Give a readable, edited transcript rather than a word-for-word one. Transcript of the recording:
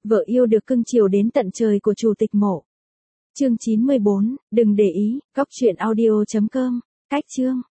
Vợ yêu được cưng chiều đến tận trời của chủ tịch mộ. Chương 94, đừng để ý, góc truyện audio.com, cách chương.